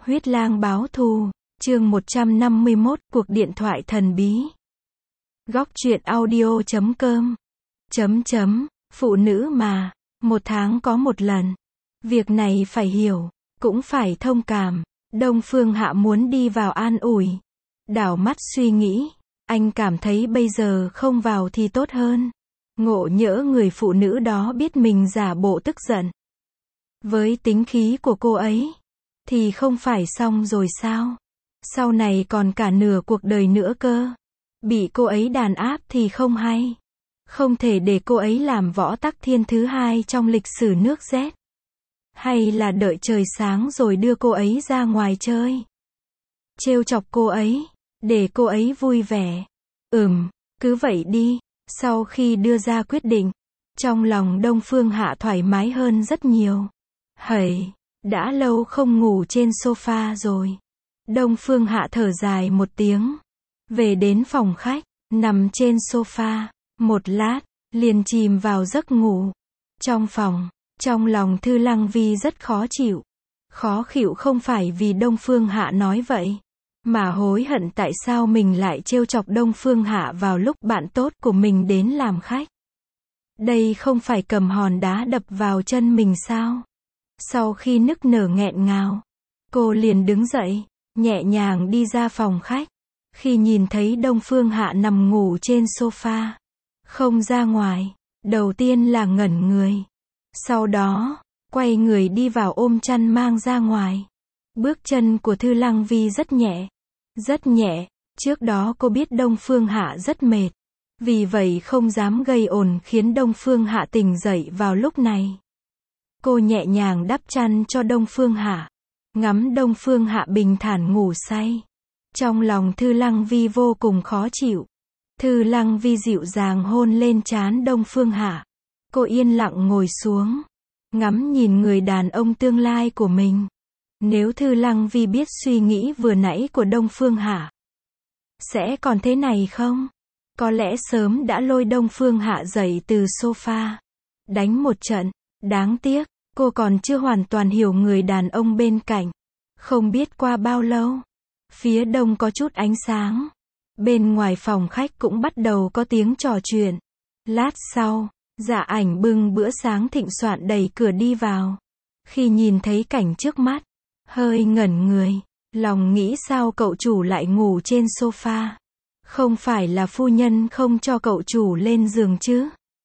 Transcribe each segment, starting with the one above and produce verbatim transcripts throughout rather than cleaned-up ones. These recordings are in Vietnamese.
Huyết lang báo thù, chương một trăm năm mươi mốt, cuộc điện thoại thần bí. Góc truyện audio chấm com chấm chấm, phụ nữ mà, một tháng có một lần. Việc này phải hiểu, cũng phải thông cảm. Đông Phương Hạ muốn đi vào an ủi. Đảo mắt suy nghĩ, anh cảm thấy bây giờ không vào thì tốt hơn. Ngộ nhỡ người phụ nữ đó biết mình giả bộ tức giận. Với tính khí của cô ấy, thì không phải xong rồi sao? Sau này còn cả nửa cuộc đời nữa cơ. Bị cô ấy đàn áp thì không hay. Không thể để cô ấy làm võ tắc thiên thứ hai trong lịch sử nước Z. Hay là đợi trời sáng rồi đưa cô ấy ra ngoài chơi. Trêu chọc cô ấy, để cô ấy vui vẻ. Ừm, cứ vậy đi. Sau khi đưa ra quyết định, trong lòng Đông Phương Hạ thoải mái hơn rất nhiều. Hẩy, đã lâu không ngủ trên sofa rồi. Đông Phương Hạ thở dài một tiếng. Về đến phòng khách, nằm trên sofa, một lát, liền chìm vào giấc ngủ. Trong phòng, trong lòng Thư Lăng Vi rất khó chịu. Khó chịu không phải vì Đông Phương Hạ nói vậy, mà hối hận tại sao mình lại trêu chọc Đông Phương Hạ vào lúc bạn tốt của mình đến làm khách. Đây không phải cầm hòn đá đập vào chân mình sao? Sau khi nức nở nghẹn ngào, cô liền đứng dậy, nhẹ nhàng đi ra phòng khách. Khi nhìn thấy Đông Phương Hạ nằm ngủ trên sofa, không ra ngoài, đầu tiên là ngẩn người. Sau đó, quay người đi vào ôm chăn mang ra ngoài. Bước chân của Thư Lăng Vi rất nhẹ, rất nhẹ. Trước đó cô biết Đông Phương Hạ rất mệt, vì vậy không dám gây ồn khiến Đông Phương Hạ tỉnh dậy vào lúc này. Cô nhẹ nhàng đắp chăn cho Đông Phương Hạ, ngắm Đông Phương Hạ bình thản ngủ say. Trong lòng Thư Lăng Vi vô cùng khó chịu. Thư Lăng Vi dịu dàng hôn lên trán Đông Phương Hạ. Cô yên lặng ngồi xuống, ngắm nhìn người đàn ông tương lai của mình. Nếu Thư Lăng Vi biết suy nghĩ vừa nãy của Đông Phương Hạ, sẽ còn thế này không? Có lẽ sớm đã lôi Đông Phương Hạ dậy từ sofa, đánh một trận. Đáng tiếc, cô còn chưa hoàn toàn hiểu người đàn ông bên cạnh. Không biết qua bao lâu, phía đông có chút ánh sáng. Bên ngoài phòng khách cũng bắt đầu có tiếng trò chuyện. Lát sau, Dạ Ảnh bưng bữa sáng thịnh soạn đẩy cửa đi vào. Khi nhìn thấy cảnh trước mắt, hơi ngẩn người. Lòng nghĩ sao cậu chủ lại ngủ trên sofa? Không phải là phu nhân không cho cậu chủ lên giường chứ?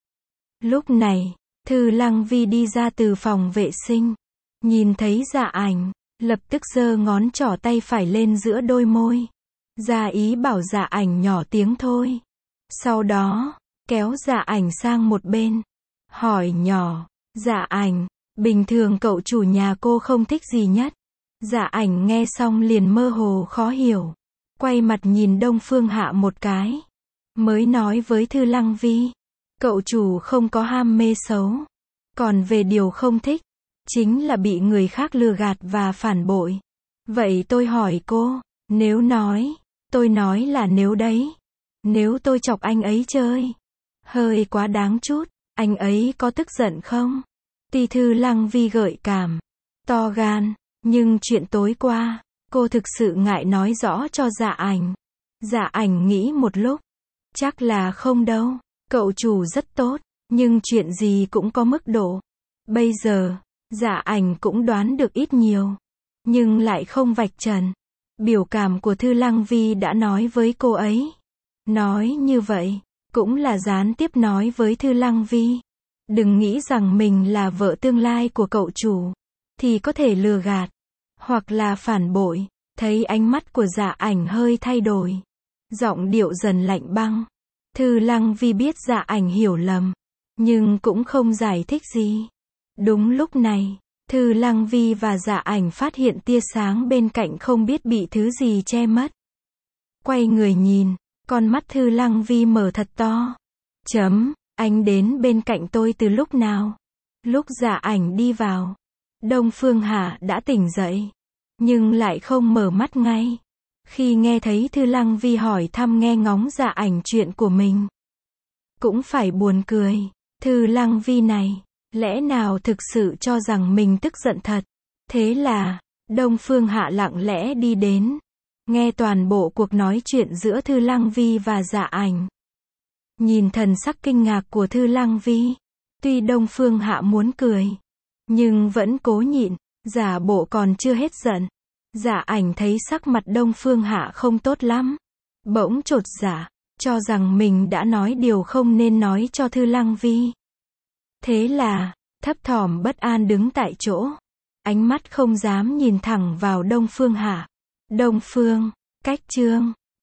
Lúc này, Thư Lăng Vi đi ra từ phòng vệ sinh. Nhìn thấy Dạ Ảnh, lập tức giơ ngón trỏ tay phải lên giữa đôi môi. Ra ý bảo Dạ Ảnh nhỏ tiếng thôi. Sau đó, kéo Dạ Ảnh sang một bên. Hỏi nhỏ, Dạ Ảnh, bình thường cậu chủ nhà cô không thích gì nhất? Dạ Ảnh nghe xong liền mơ hồ khó hiểu. Quay mặt nhìn Đông Phương Hạ một cái. Mới nói với Thư Lăng Vi. Cậu chủ không có ham mê xấu. Còn về điều không thích, chính là bị người khác lừa gạt và phản bội. Vậy tôi hỏi cô, nếu nói, tôi nói là nếu đấy. Nếu tôi chọc anh ấy chơi, hơi quá đáng chút, anh ấy có tức giận không? Tuy Thư Lăng Vi gợi cảm, to gan, nhưng chuyện tối qua, cô thực sự ngại nói rõ cho Dạ Ảnh. Dạ Ảnh nghĩ một lúc, chắc là không đâu. Cậu chủ rất tốt, nhưng chuyện gì cũng có mức độ. Bây giờ, Dạ Ảnh cũng đoán được ít nhiều, nhưng lại không vạch trần. Biểu cảm của Thư Lăng Vi đã nói với cô ấy. Nói như vậy, cũng là gián tiếp nói với Thư Lăng Vi. Đừng nghĩ rằng mình là vợ tương lai của cậu chủ, thì có thể lừa gạt, hoặc là phản bội. Thấy ánh mắt của Dạ Ảnh hơi thay đổi, giọng điệu dần lạnh băng. Thư Lăng Vi biết Dạ Ảnh hiểu lầm, nhưng cũng không giải thích gì. Đúng lúc này, Thư Lăng Vi và Dạ Ảnh phát hiện tia sáng bên cạnh không biết bị thứ gì che mất. Quay người nhìn, con mắt Thư Lăng Vi mở thật to. Chấm, anh đến bên cạnh tôi từ lúc nào? Lúc Dạ Ảnh đi vào, Đông Phương Hạ đã tỉnh dậy, nhưng lại không mở mắt ngay. Khi nghe thấy Thư Lăng Vi hỏi thăm nghe ngóng Dạ Ảnh chuyện của mình, cũng phải buồn cười. Thư Lăng Vi này, lẽ nào thực sự cho rằng mình tức giận thật? Thế là, Đông Phương Hạ lặng lẽ đi đến, nghe toàn bộ cuộc nói chuyện giữa Thư Lăng Vi và Dạ Ảnh. Nhìn thần sắc kinh ngạc của Thư Lăng Vi, tuy Đông Phương Hạ muốn cười, nhưng vẫn cố nhịn, giả bộ còn chưa hết giận. Dạ Ảnh thấy sắc mặt Đông Phương Hạ không tốt lắm, bỗng chột dạ, cho rằng mình đã nói điều không nên nói cho Thư Lăng Vi. Thế là, thấp thỏm bất an đứng tại chỗ, ánh mắt không dám nhìn thẳng vào Đông Phương Hạ. Đông Phương, cách chương